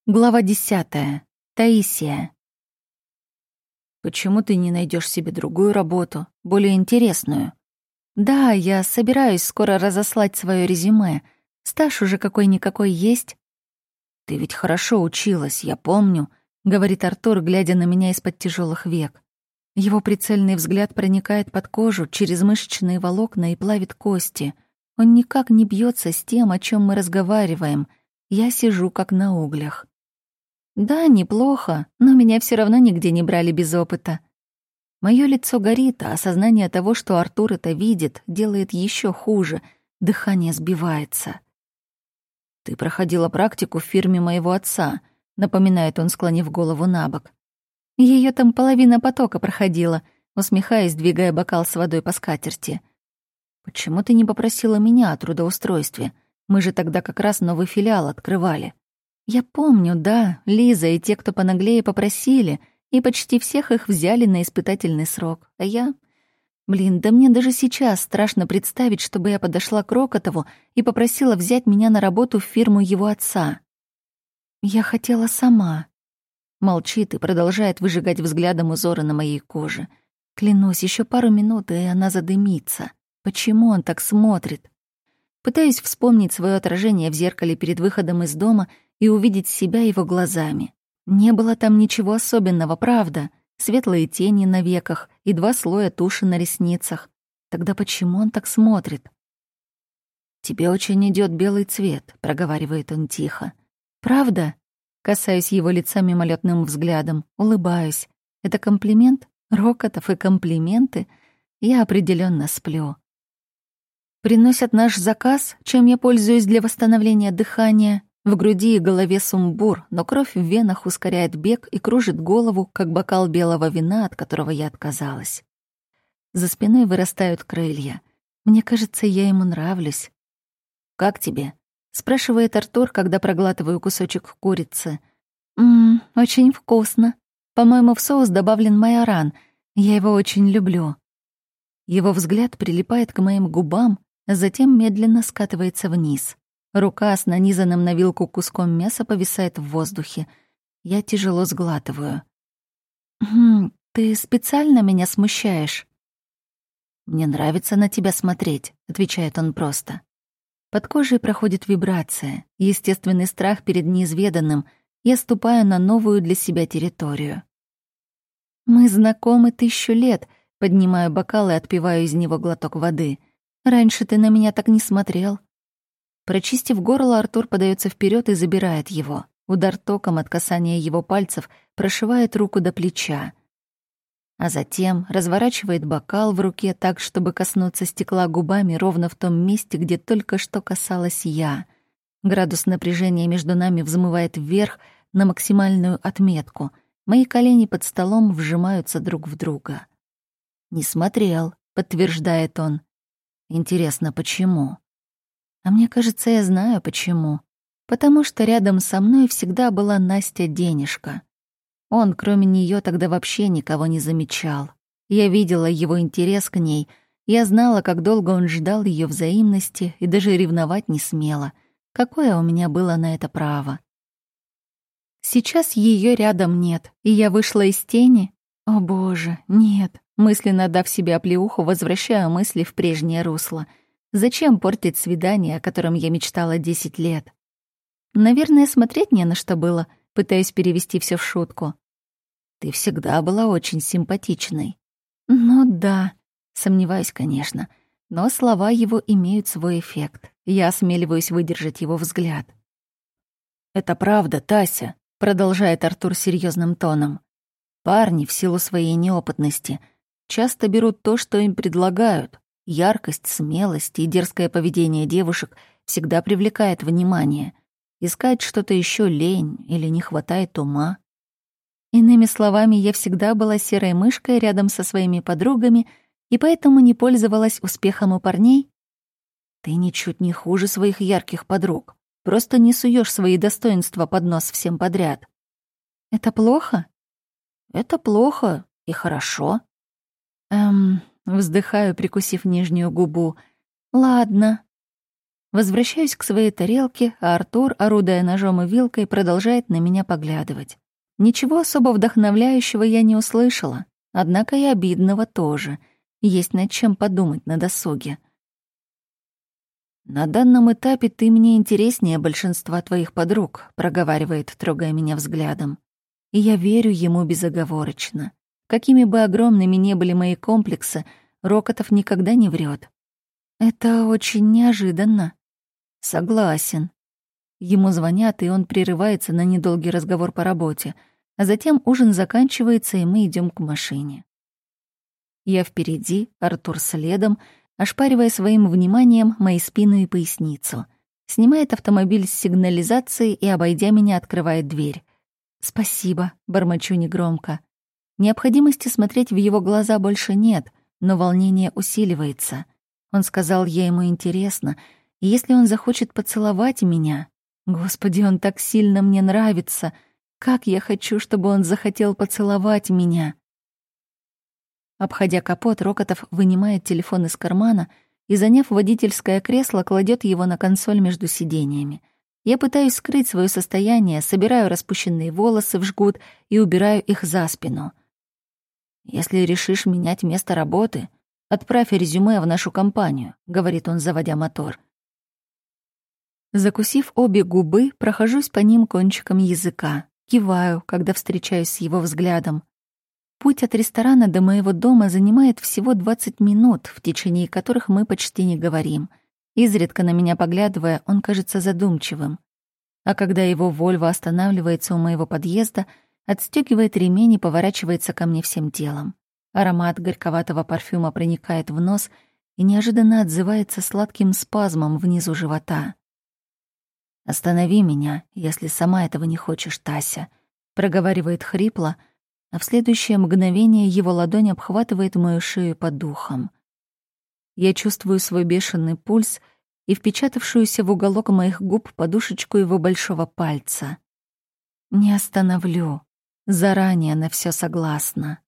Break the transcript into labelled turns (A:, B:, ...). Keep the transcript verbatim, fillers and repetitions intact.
A: Глава десятая. Таисия. «Почему ты не найдешь себе другую работу, более интересную?» «Да, я собираюсь скоро разослать свое резюме. Стаж уже какой-никакой есть». «Ты ведь хорошо училась, я помню», — говорит Артур, глядя на меня из-под тяжелых век. Его прицельный взгляд проникает под кожу через мышечные волокна и плавит кости. Он никак не бьется с тем, о чем мы разговариваем. Я сижу как на углях. Да, неплохо, но меня все равно нигде не брали без опыта. Моё лицо горит, а осознание того, что Артур это видит, делает еще хуже. Дыхание сбивается. «Ты проходила практику в фирме моего отца», — напоминает он, склонив голову набок. Ее там половина потока проходила, усмехаясь, двигая бокал с водой по скатерти. «Почему ты не попросила меня о трудоустройстве? Мы же тогда как раз новый филиал открывали». Я помню, да, Лиза и те, кто понаглее, попросили, и почти всех их взяли на испытательный срок. А я... Блин, да мне даже сейчас страшно представить, чтобы я подошла к Рокотову и попросила взять меня на работу в фирму его отца. Я хотела сама. Молчит и продолжает выжигать взглядом узоры на моей коже. Клянусь, еще пару минут, и она задымится. Почему он так смотрит? Пытаюсь вспомнить свое отражение в зеркале перед выходом из дома и увидеть себя его глазами. Не было там ничего особенного, правда. Светлые тени на веках и два слоя туши на ресницах. Тогда почему он так смотрит? «Тебе очень идет белый цвет», — проговаривает он тихо. «Правда?» Касаюсь его лица мимолетным взглядом, улыбаюсь. «Это комплимент? Рокотов и комплименты? Я определенно сплю». Приносят наш заказ, чем я пользуюсь для восстановления дыхания. В груди и голове сумбур, но кровь в венах ускоряет бег и кружит голову, как бокал белого вина, от которого я отказалась. За спиной вырастают крылья. Мне кажется, я ему нравлюсь. «Как тебе?» — спрашивает Артур, когда проглатываю кусочек курицы. «Ммм, очень вкусно. По-моему, в соус добавлен майоран. Я его очень люблю». Его взгляд прилипает к моим губам, а затем медленно скатывается вниз. Рука с нанизанным на вилку куском мяса повисает в воздухе. Я тяжело сглатываю. «Хм, ты специально меня смущаешь?» «Мне нравится на тебя смотреть», — отвечает он просто. Под кожей проходит вибрация, естественный страх перед неизведанным. Я ступаю на новую для себя территорию. «Мы знакомы тысячу лет», — поднимаю бокал и отпиваю из него глоток воды. «Раньше ты на меня так не смотрел». Прочистив горло, Артур подается вперед и забирает его. Удар током от касания его пальцев прошивает руку до плеча. А затем разворачивает бокал в руке так, чтобы коснуться стекла губами ровно в том месте, где только что касалась я. Градус напряжения между нами взмывает вверх на максимальную отметку. Мои колени под столом вжимаются друг в друга. «Не смотрел», — подтверждает он. «Интересно, почему?» А мне кажется, я знаю, почему. Потому что рядом со мной всегда была Настя Денежка. Он, кроме нее, тогда вообще никого не замечал. Я видела его интерес к ней. Я знала, как долго он ждал ее взаимности и даже ревновать не смела. Какое у меня было на это право? Сейчас ее рядом нет, и я вышла из тени. О боже, нет. Мысленно дав себе оплеуху, возвращаю мысли в прежнее русло. Зачем портить свидание, о котором я мечтала десять лет? Наверное, смотреть не на что было, пытаюсь перевести все в шутку. Ты всегда была очень симпатичной. Ну да, сомневаюсь, конечно, но слова его имеют свой эффект. Я осмеливаюсь выдержать его взгляд. «Это правда, Тася», — продолжает Артур серьезным тоном. «Парни, в силу своей неопытности, часто берут то, что им предлагают. Яркость, смелость и дерзкое поведение девушек всегда привлекает внимание. Искать что-то еще лень или не хватает ума. Иными словами, я всегда была серой мышкой рядом со своими подругами и поэтому не пользовалась успехом у парней. Ты ничуть не хуже своих ярких подруг. Просто не суешь свои достоинства под нос всем подряд. Это плохо? Это плохо и хорошо. Эм... Вздыхаю, прикусив нижнюю губу. «Ладно». Возвращаюсь к своей тарелке, а Артур, орудуя ножом и вилкой, продолжает на меня поглядывать. Ничего особо вдохновляющего я не услышала, однако и обидного тоже. Есть над чем подумать на досуге. «На данном этапе ты мне интереснее большинства твоих подруг», — проговаривает, трогая меня взглядом. И я верю ему безоговорочно. Какими бы огромными ни были мои комплексы, Рокотов никогда не врет. Это очень неожиданно. Согласен. Ему звонят, и он прерывается на недолгий разговор по работе, а затем ужин заканчивается, и мы идем к машине. Я впереди, Артур следом, ошпаривая своим вниманием мои спину и поясницу. Снимает автомобиль с сигнализации и, обойдя меня, открывает дверь. «Спасибо», — бормочу негромко. Необходимости смотреть в его глаза больше нет, но волнение усиливается. Он сказал, я ему интересна, и если он захочет поцеловать меня... Господи, он так сильно мне нравится. Как я хочу, чтобы он захотел поцеловать меня. Обходя капот, Рокотов вынимает телефон из кармана и, заняв водительское кресло, кладет его на консоль между сиденьями. Я пытаюсь скрыть свое состояние, собираю распущенные волосы в жгут и убираю их за спину. «Если решишь менять место работы, отправь резюме в нашу компанию», — говорит он, заводя мотор. Закусив обе губы, прохожусь по ним кончиком языка, киваю, когда встречаюсь с его взглядом. Путь от ресторана до моего дома занимает всего двадцать минут, в течение которых мы почти не говорим. Изредка на меня поглядывая, он кажется задумчивым. А когда его «Вольво» останавливается у моего подъезда, отстёгивает ремень и поворачивается ко мне всем телом. Аромат горьковатого парфюма проникает в нос и неожиданно отзывается сладким спазмом внизу живота. «Останови меня, если сама этого не хочешь, Тася», — проговаривает хрипло, а в следующее мгновение его ладонь обхватывает мою шею под духом. Я чувствую свой бешеный пульс и впечатавшуюся в уголок моих губ подушечку его большого пальца. Не остановлю. Заранее на все согласна.